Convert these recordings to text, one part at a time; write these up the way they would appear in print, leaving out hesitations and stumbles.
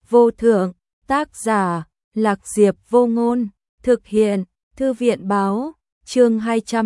vô thượng, tác giả, Lạc Diệp Vô Ngôn, thực hiện, Thư viện báo, chương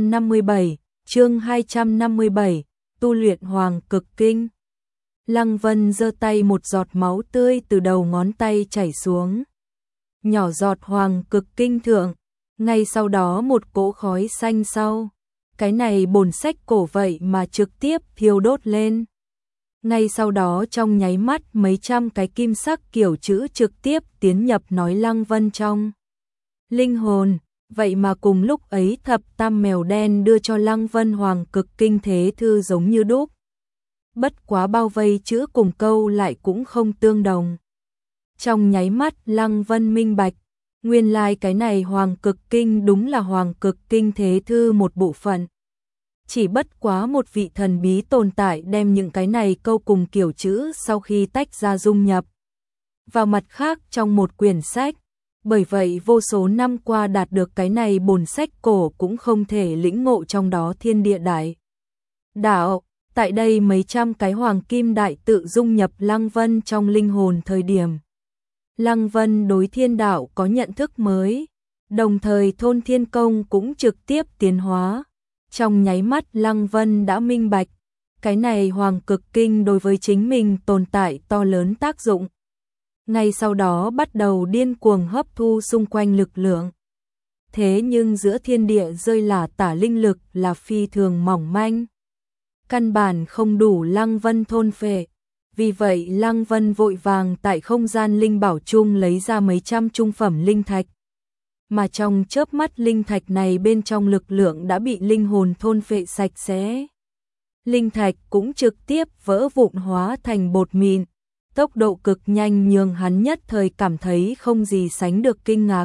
257, tu luyện Hoàng Cực Kinh. Lăng Vân giơ tay, một giọt máu tươi từ đầu ngón tay chảy xuống. Nhỏ giọt Hoàng Cực Kinh thượng, ngay sau đó một cỗ khói xanh sau. Cái này bổn sách cổ vậy mà trực tiếp thiêu đốt lên. Ngay sau đó trong nháy mắt mấy trăm cái kim sắc kiểu chữ trực tiếp tiến nhập nói Lăng Vân trong linh hồn. Vậy mà cùng lúc ấy thập tam mèo đen đưa cho Lăng Vân Hoàng Cực Kinh thế thư giống như đúc. Bất quá bao vây chữ cùng câu lại cũng không tương đồng. Trong nháy mắt Lăng Vân minh bạch, nguyên lai cái này Hoàng Cực Kinh đúng là Hoàng Cực Kinh thế thư một bộ phận. Chỉ bất quá một vị thần bí tồn tại đem những cái này câu cùng kiểu chữ sau khi tách ra dung nhập vào mặt khác trong một quyển sách. Bởi vậy vô số năm qua đạt được cái này bổn sách cổ cũng không thể lĩnh ngộ trong đó thiên địa đại đạo. Tại đây mấy trăm cái hoàng kim đại tự dung nhập Lăng Vân trong linh hồn thời điểm. Lăng Vân đối thiên đạo có nhận thức mới, đồng thời thôn thiên công cũng trực tiếp tiến hóa. Trong nháy mắt Lăng Vân đã minh bạch, cái này Hoàng Cực Kinh đối với chính mình tồn tại to lớn tác dụng. Ngay sau đó bắt đầu điên cuồng hấp thu xung quanh lực lượng. Thế nhưng giữa thiên địa rơi là tả linh lực là phi thường mỏng manh. Căn bản không đủ Lăng Vân thôn phệ. Vì vậy Lăng Vân vội vàng tại không gian linh bảo chung lấy ra mấy trăm trung phẩm linh thạch. Mà trong chớp mắt linh thạch này bên trong lực lượng đã bị linh hồn thôn phệ sạch sẽ. Linh thạch cũng trực tiếp vỡ vụn hóa thành bột mịn. Tốc độ cực nhanh nhường hắn nhất thời cảm thấy không gì sánh được kinh ngạc.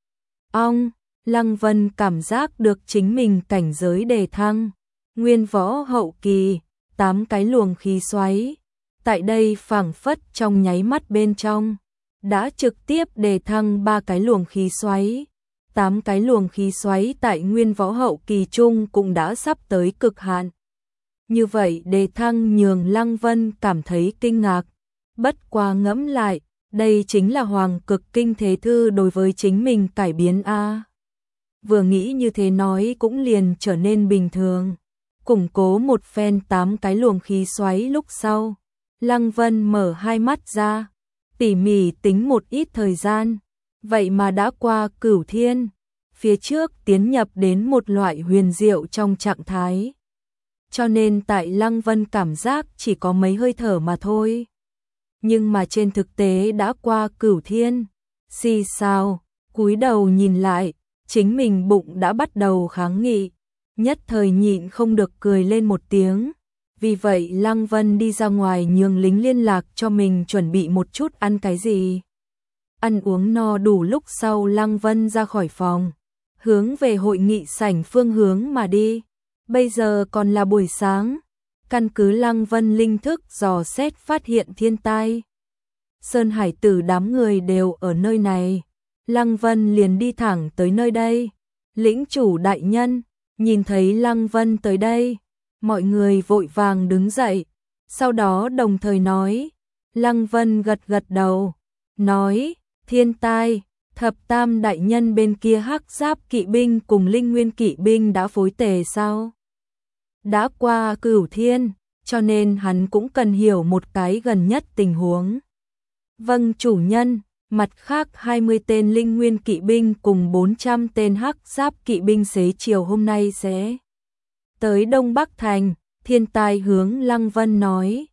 Lăng Vân cảm giác được chính mình cảnh giới đề thăng. Nguyên võ hậu kỳ, 8 cái luồng khí xoáy. Tại đây phảng phất trong nháy mắt bên trong, đã trực tiếp đề thăng 3 cái luồng khí xoáy. 8 cái luồng khí xoáy tại nguyên võ hậu kỳ trung cũng đã sắp tới cực hạn. Như vậy đề thăng nhường Lăng Vân cảm thấy kinh ngạc. Bất quá ngẫm lại, đây chính là Hoàng Cực Kinh thế thư đối với chính mình cải biến a. Vừa nghĩ như thế nói cũng liền trở nên bình thường. Củng cố một phen 8 cái luồng khí xoáy lúc sau, Lăng Vân mở hai mắt ra, tỉ mỉ tính một ít thời gian, vậy mà đã qua cửu thiên, phía trước tiến nhập đến một loại huyền diệu trong trạng thái. Cho nên tại Lăng Vân cảm giác chỉ có mấy hơi thở mà thôi. Nhưng mà trên thực tế đã qua cửu thiên, xì xào, cúi đầu nhìn lại, chính mình bụng đã bắt đầu kháng nghị. Nhất thời nhịn không được cười lên một tiếng. Vì vậy Lăng Vân đi ra ngoài nhường lính liên lạc cho mình chuẩn bị một chút ăn cái gì. Ăn uống no đủ lúc sau Lăng Vân ra khỏi phòng, hướng về hội nghị sảnh phương hướng mà đi. Bây giờ còn là buổi sáng, căn cứ Lăng Vân linh thức dò xét phát hiện thiên tai. Sơn Hải Tử đám người đều ở nơi này. Lăng Vân liền đi thẳng tới nơi đây. Lĩnh chủ đại nhân nhìn thấy Lăng Vân tới đây, mọi người vội vàng đứng dậy, sau đó đồng thời nói. Lăng Vân gật gật đầu, nói, thiên tai, thập tam đại nhân bên kia hắc giáp kỵ binh cùng linh nguyên kỵ binh đã phối tề sao? Đã qua cửu thiên, cho nên hắn cũng cần hiểu một cái gần nhất tình huống. Vâng chủ nhân. Mặt khác 20 tên linh nguyên kỵ binh cùng 400 tên hắc giáp kỵ binh xế chiều hôm nay sẽ tới Đông Bắc Thành. Thiên tai hướng Lăng Vân nói.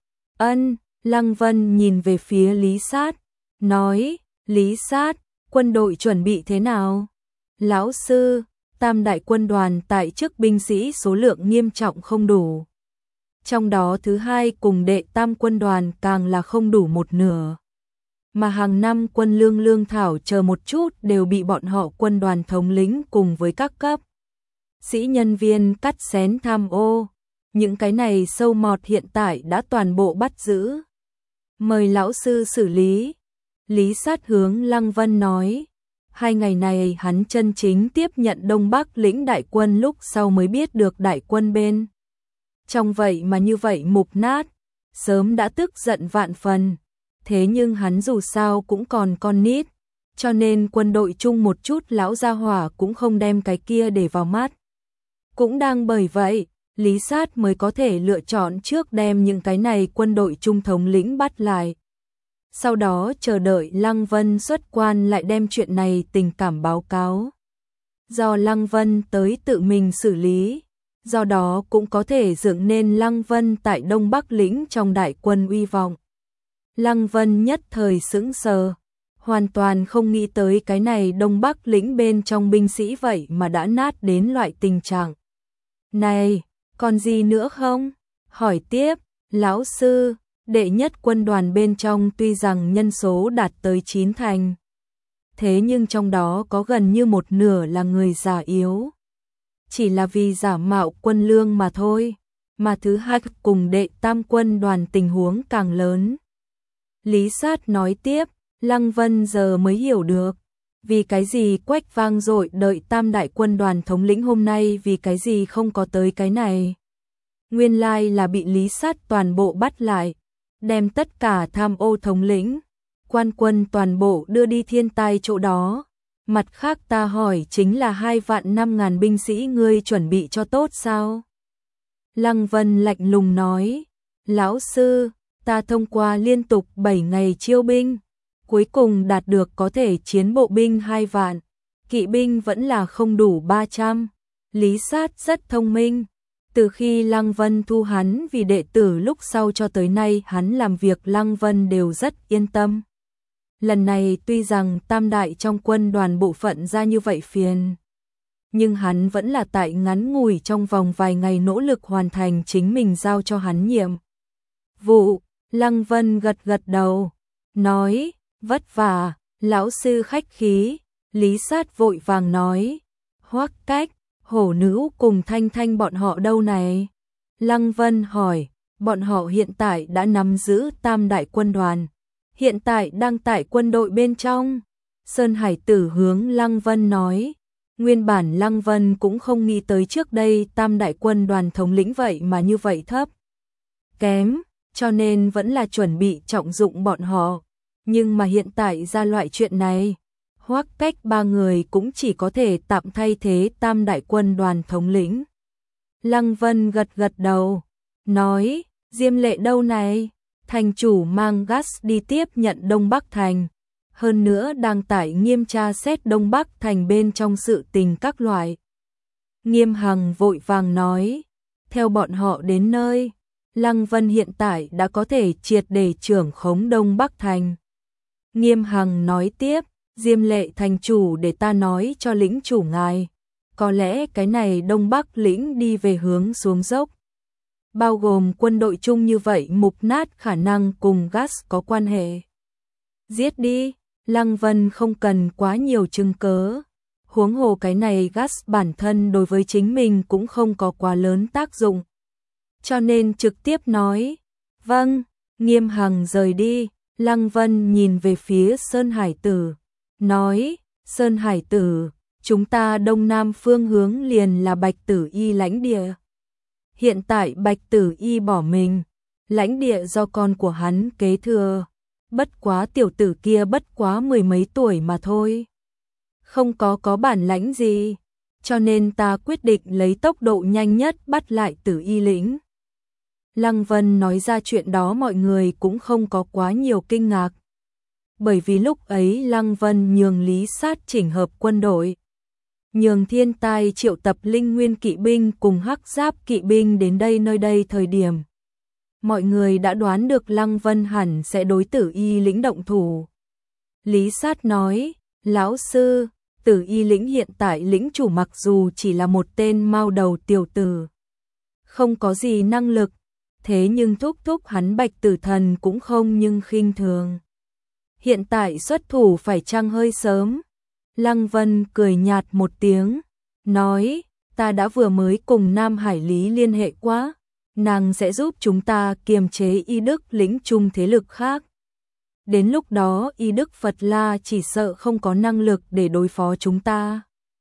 Lăng Vân nhìn về phía Lý Sát, nói, Lý Sát, quân đội chuẩn bị thế nào? Lão sư, tam đại quân đoàn tại chức binh sĩ số lượng nghiêm trọng không đủ. Trong đó thứ hai cùng đệ tam quân đoàn càng là không đủ một nửa. Mà hàng năm quân lương thảo chờ một chút đều bị bọn họ quân đoàn thống lĩnh cùng với các cấp sĩ nhân viên cắt xén tham ô. Những cái này sâu mọt hiện tại đã toàn bộ bắt giữ. Mời lão sư xử lý. Lý Sát hướng Lăng Vân nói. 2 ngày này hắn chân chính tiếp nhận Đông Bắc lĩnh đại quân lúc sau mới biết được đại quân bên trong vậy mà như vậy mục nát. Sớm đã tức giận vạn phần. thế nhưng hắn dù sao cũng còn con nít, cho nên quân đội chung một chút lão gia hỏa cũng không đem cái kia để vào mắt. Cũng đang bởi vậy, Lý Sát mới có thể lựa chọn trước đem những cái này quân đội trung thống lĩnh bắt lại. Sau đó chờ đợi Lăng Vân xuất quan lại đem chuyện này tình cảm báo cáo. Do Lăng Vân tới tự mình xử lý, do đó cũng có thể dựng nên Lăng Vân tại Đông Bắc lĩnh trong đại quân uy vọng. Lăng Vân nhất thời sững sờ, hoàn toàn không nghĩ tới cái này Đông Bắc lĩnh bên trong binh sĩ vậy mà đã nát đến loại tình trạng. Này, còn gì nữa không? Hỏi tiếp, lão sư, đệ nhất quân đoàn bên trong tuy rằng nhân số đạt tới 9 thành, thế nhưng trong đó có gần như một nửa là người già yếu. Chỉ là vì giả mạo quân lương mà thôi, mà thứ hai cùng đệ tam quân đoàn tình huống càng lớn. Lý Sát nói tiếp, Lăng Vân giờ mới hiểu được, vì cái gì quách vang dội đợi tam đại quân đoàn thống lĩnh hôm nay vì cái gì không có tới cái này. Nguyên lai là bị Lý Sát toàn bộ bắt lại, đem tất cả tham ô thống lĩnh, quan quân toàn bộ đưa đi thiên tai chỗ đó. Mặt khác ta hỏi chính là 2.500.000 binh sĩ ngươi chuẩn bị cho tốt sao? Lăng Vân lạnh lùng nói, lão sư, ta thông qua liên tục 7 ngày chiêu binh, cuối cùng đạt được có thể chiến bộ binh 2 vạn, kỵ binh vẫn là không đủ 300. Lý Sát rất thông minh, từ khi Lăng Vân thu hắn vì đệ tử lúc sau cho tới nay hắn làm việc Lăng Vân đều rất yên tâm. Lần này tuy rằng tam đại trong quân đoàn bộ phận ra như vậy phiền, nhưng hắn vẫn là tại ngắn ngủi trong vòng vài ngày nỗ lực hoàn thành chính mình giao cho hắn nhiệm vụ. Lăng Vân gật gật đầu, nói, vất vả, lão sư khách khí. Lý Sát vội vàng nói, Hoắc Cách, Hổ Nữ cùng Thanh Thanh bọn họ đâu này? Lăng Vân hỏi, bọn họ hiện tại đã nắm giữ tam đại quân đoàn, hiện tại đang tại quân đội bên trong. Sơn Hải Tử hướng Lăng Vân nói, nguyên bản Lăng Vân cũng không nghĩ tới trước đây tam đại quân đoàn thống lĩnh vậy mà như vậy thấp kém, cho nên vẫn là chuẩn bị trọng dụng bọn họ. Nhưng mà hiện tại ra loại chuyện này, Hoắc Cách 3 người cũng chỉ có thể tạm thay thế tam đại quân đoàn thống lĩnh. Lăng Vân gật gật đầu, nói, Diêm Lệ đâu này? Thành chủ mang gas đi tiếp nhận Đông Bắc Thành, hơn nữa đang tại nghiêm tra xét Đông Bắc Thành bên trong sự tình các loại. Nghiêm Hằng vội vàng nói, theo bọn họ đến nơi, Lăng Vân hiện tại đã có thể triệt để trưởng khống Đông Bắc Thành. Nghiêm Hằng nói tiếp, Diêm Lệ thành chủ để ta nói cho lĩnh chủ ngài, có lẽ cái này Đông Bắc lĩnh đi về hướng xuống dốc, bao gồm quân đội chung như vậy mục nát khả năng cùng gas có quan hệ. Giết đi, Lăng Vân không cần quá nhiều chứng cớ, huống hồ cái này gas bản thân đối với chính mình cũng không có quá lớn tác dụng, cho nên trực tiếp nói, vâng. Nghiêm Hằng rời đi, Lăng Vân nhìn về phía Sơn Hải Tử, nói, Sơn Hải Tử, chúng ta đông nam phương hướng liền là Bạch Tử Y lãnh địa. Hiện tại Bạch Tử Y bỏ mình, lãnh địa do con của hắn kế thừa, bất quá tiểu tử kia bất quá 10 mấy tuổi mà thôi, không có bản lãnh gì, cho nên ta quyết định lấy tốc độ nhanh nhất bắt lại Tử Y lĩnh. Lăng Vân nói ra chuyện đó mọi người cũng không có quá nhiều kinh ngạc, bởi vì lúc ấy Lăng Vân nhường Lý Sát chỉnh hợp quân đội, nhường Thiên Tai triệu tập linh nguyên kỵ binh cùng hắc giáp kỵ binh đến đây nơi đây thời điểm. Mọi người đã đoán được Lăng Vân hẳn sẽ đối Tử Y lĩnh động thủ. Lý Sát nói, lão sư, Tử Y lĩnh hiện tại lĩnh chủ mặc dù chỉ là một tên mao đầu tiểu tử, không có gì năng lực, thế nhưng thúc hắn Bạch Tử Thần cũng không nhưng khinh thường. Hiện tại xuất thủ phải chăng hơi sớm? Lăng Vân cười nhạt một tiếng, nói, ta đã vừa mới cùng Nam Hải Lý liên hệ quá, nàng sẽ giúp chúng ta kiềm chế Y Đức lĩnh chung thế lực khác. Đến lúc đó Y Đức Phật La chỉ sợ không có năng lực để đối phó chúng ta.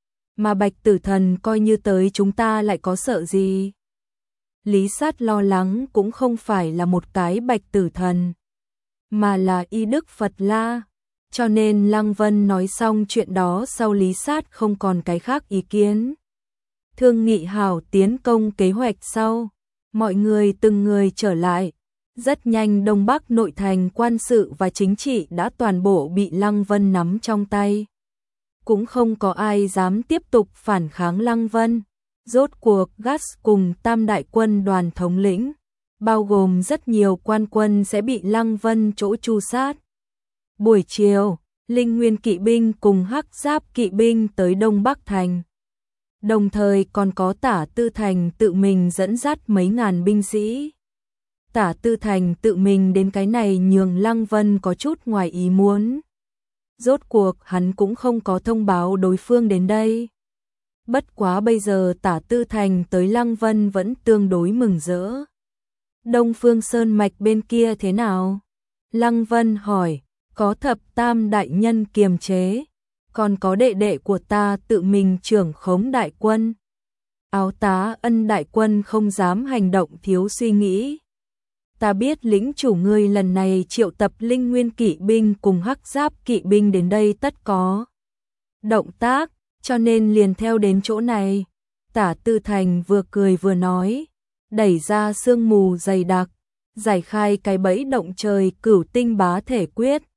Mà Bạch Tử Thần coi như tới chúng ta lại có sợ gì? Lý Sát lo lắng cũng không phải là một cái Bạch Tử Thần, mà là y đức Phật La. Cho nên Lăng Vân nói xong chuyện đó sau Lý Sát không còn cái khác ý kiến. Thương nghị hảo tiến công kế hoạch sau, mọi người từng người trở lại. Rất nhanh Đông Bắc nội thành quan sự và chính trị đã toàn bộ bị Lăng Vân nắm trong tay. Cũng không có ai dám tiếp tục phản kháng Lăng Vân. Rốt cuộc Gas cùng Tam Đại Quân đoàn thống lĩnh, bao gồm rất nhiều quan quân sẽ bị Lăng Vân chỗ tru sát. Buổi chiều, Linh Nguyên kỵ binh cùng Hắc Giáp kỵ binh tới Đông Bắc thành. Đồng thời còn có Tả Tư Thành tự mình dẫn dắt mấy ngàn binh sĩ. Tả Tư Thành tự mình đến cái này nhường Lăng Vân có chút ngoài ý muốn. Rốt cuộc hắn cũng không có thông báo đối phương đến đây. Bất quá bây giờ Tả Tư Thành tới Lăng Vân vẫn tương đối mừng rỡ. Đông Phương Sơn Mạch bên kia thế nào? Lăng Vân hỏi, có Thập Tam đại nhân kiềm chế, còn có đệ đệ của ta tự mình trưởng khống đại quân. Áo Tá Ân đại quân không dám hành động thiếu suy nghĩ. Ta biết lĩnh chủ ngươi lần này triệu tập Linh Nguyên kỵ binh cùng Hắc Giáp kỵ binh đến đây tất có động tác, cho nên liền theo đến chỗ này. Tả Tư Thành vừa cười vừa nói, đẩy ra sương mù dày đặc, giải khai cái bẫy động trời Cửu Tinh Bá Thể Quyết.